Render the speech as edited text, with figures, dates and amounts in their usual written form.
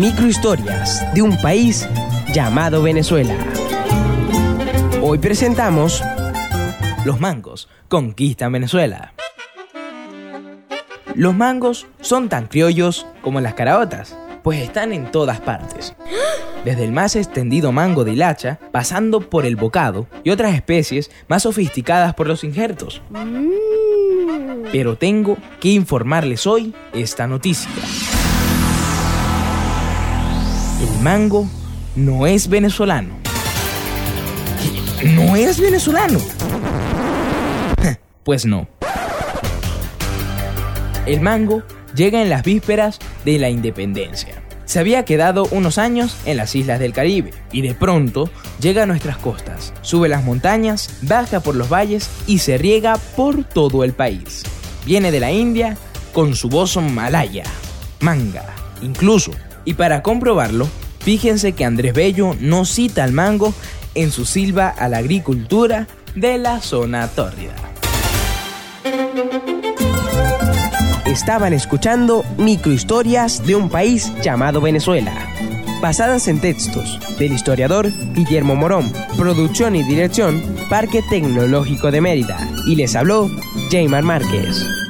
Microhistorias de un país llamado Venezuela. Hoy presentamos Los mangos conquistan Venezuela. Los mangos son tan criollos como las caraotas, pues están en todas partes. Desde el más extendido mango de hilacha, pasando por el bocado y otras especies más sofisticadas por los injertos. Pero tengo que informarles hoy esta noticia. El mango no es venezolano. ¿No es venezolano? Pues no. El mango llega en las vísperas de la independencia. Se había quedado unos años en las islas del Caribe y de pronto llega a nuestras costas, sube las montañas, baja por los valles y se riega por todo el país. Viene de la India con su voz malaya, manga, incluso. Y para comprobarlo, fíjense que Andrés Bello no cita al mango en su Silva a la agricultura de la zona tórrida. Estaban escuchando Microhistorias de un país llamado Venezuela, basadas en textos del historiador Guillermo Morón, producción y dirección Parque Tecnológico de Mérida, y les habló Jaymar Márquez.